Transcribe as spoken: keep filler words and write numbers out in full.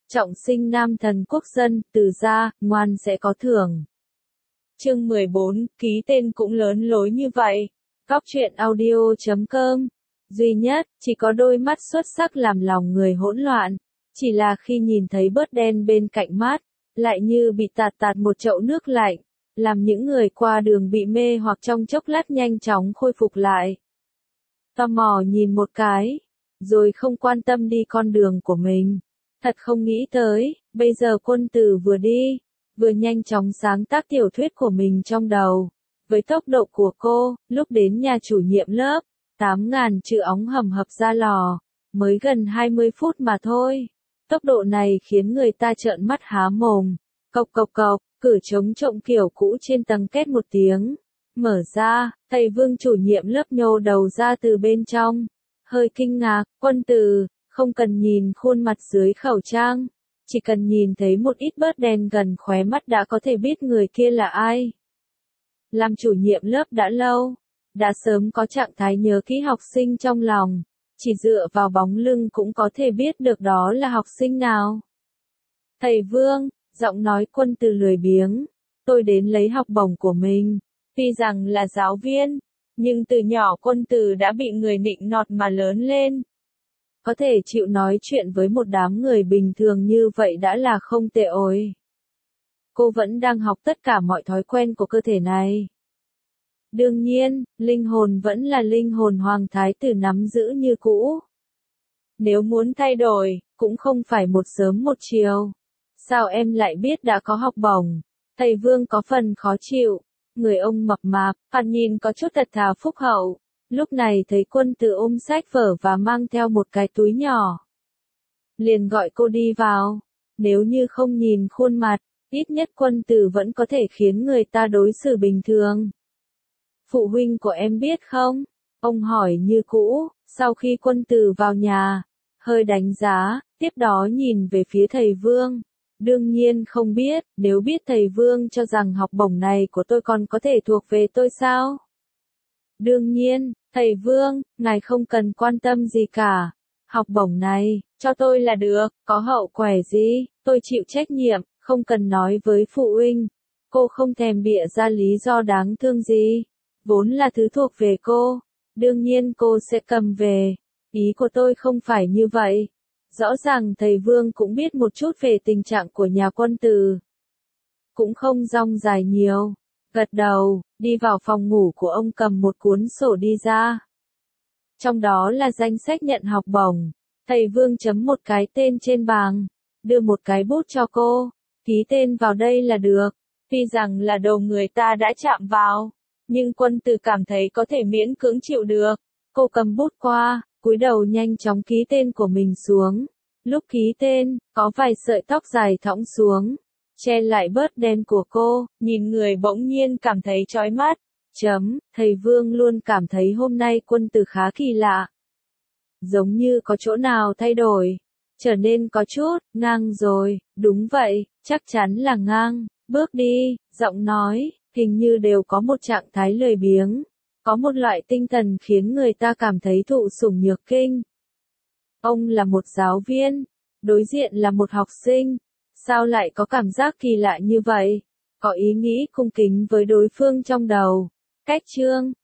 Trọng sinh nam thần quốc dân, từ gia, ngoan sẽ có thưởng. Chương mười bốn, ký tên cũng lớn lối như vậy. Góc truyện audio chấm com. Duy nhất, chỉ có đôi mắt xuất sắc làm lòng người hỗn loạn. Chỉ là khi nhìn thấy bớt đen bên cạnh mắt, lại như bị tạt tạt một chậu nước lạnh, làm những người qua đường bị mê hoặc trong chốc lát nhanh chóng khôi phục lại. Tò mò nhìn một cái, rồi không quan tâm đi con đường của mình. Thật không nghĩ tới, bây giờ Quân Tử vừa đi, vừa nhanh chóng sáng tác tiểu thuyết của mình trong đầu. Với tốc độ của cô, lúc đến nhà chủ nhiệm lớp, tám ngàn chữ óng hầm hập ra lò, mới gần hai mươi phút mà thôi. Tốc độ này khiến người ta trợn mắt há mồm. Cộc cộc cộc, cửa trống trộm kiểu cũ trên tầng két một tiếng. Mở ra, thầy Vương chủ nhiệm lớp nhô đầu ra từ bên trong. Hơi kinh ngạc, Quân Tử, không cần nhìn khuôn mặt dưới khẩu trang. Chỉ cần nhìn thấy một ít bớt đen gần khóe mắt đã có thể biết người kia là ai. Làm chủ nhiệm lớp đã lâu, đã sớm có trạng thái nhớ kỹ học sinh trong lòng. Chỉ dựa vào bóng lưng cũng có thể biết được đó là học sinh nào. Thầy Vương, giọng nói Quân Tử lười biếng. Tôi đến lấy học bổng của mình. Tuy rằng là giáo viên, nhưng từ nhỏ Quân Tử đã bị người nịnh nọt mà lớn lên. Có thể chịu nói chuyện với một đám người bình thường như vậy đã là không tệ ôi. Cô vẫn đang học tất cả mọi thói quen của cơ thể này. Đương nhiên, linh hồn vẫn là linh hồn hoàng thái tử nắm giữ như cũ. Nếu muốn thay đổi, cũng không phải một sớm một chiều. Sao em lại biết đã có học bổng? Thầy Vương có phần khó chịu. Người ông mập mạp, thoạt nhìn có chút thật thà phúc hậu. Lúc này thấy Quân Tử ôm sách vở và mang theo một cái túi nhỏ. Liền gọi cô đi vào. Nếu như không nhìn khuôn mặt, ít nhất Quân Tử vẫn có thể khiến người ta đối xử bình thường. Phụ huynh của em biết không? Ông hỏi như cũ, sau khi Quân Tử vào nhà, hơi đánh giá, tiếp đó nhìn về phía thầy Vương. Đương nhiên không biết, nếu biết thầy Vương cho rằng học bổng này của tôi còn có thể thuộc về tôi sao? Đương nhiên, thầy Vương, ngài không cần quan tâm gì cả. Học bổng này, cho tôi là được, có hậu quả gì, tôi chịu trách nhiệm, không cần nói với phụ huynh. Cô không thèm bịa ra lý do đáng thương gì. Vốn là thứ thuộc về cô, đương nhiên cô sẽ cầm về. Ý của tôi không phải như vậy. Rõ ràng thầy Vương cũng biết một chút về tình trạng của nhà Quân Tử. Cũng không rong dài nhiều. Gật đầu, đi vào phòng ngủ của ông cầm một cuốn sổ đi ra. Trong đó là danh sách nhận học bổng. Thầy Vương chấm một cái tên trên bảng, đưa một cái bút cho cô. Ký tên vào đây là được. Tuy rằng là đầu người ta đã chạm vào, nhưng Quân Tử cảm thấy có thể miễn cưỡng chịu được. Cô cầm bút qua, cúi đầu nhanh chóng ký tên của mình xuống. Lúc ký tên, có vài sợi tóc dài thõng xuống, che lại bớt đen của cô, nhìn người bỗng nhiên cảm thấy chói mắt. Chấm, thầy Vương luôn cảm thấy hôm nay Quân Tử khá kỳ lạ. Giống như có chỗ nào thay đổi, trở nên có chút, ngang rồi, đúng vậy, chắc chắn là ngang, bước đi, giọng nói, hình như đều có một trạng thái lười biếng. Có một loại tinh thần khiến người ta cảm thấy thụ sủng nhược kinh. Ông là một giáo viên, đối diện là một học sinh. Sao lại có cảm giác kỳ lạ như vậy? Có ý nghĩ cung kính với đối phương trong đầu. Cách chương,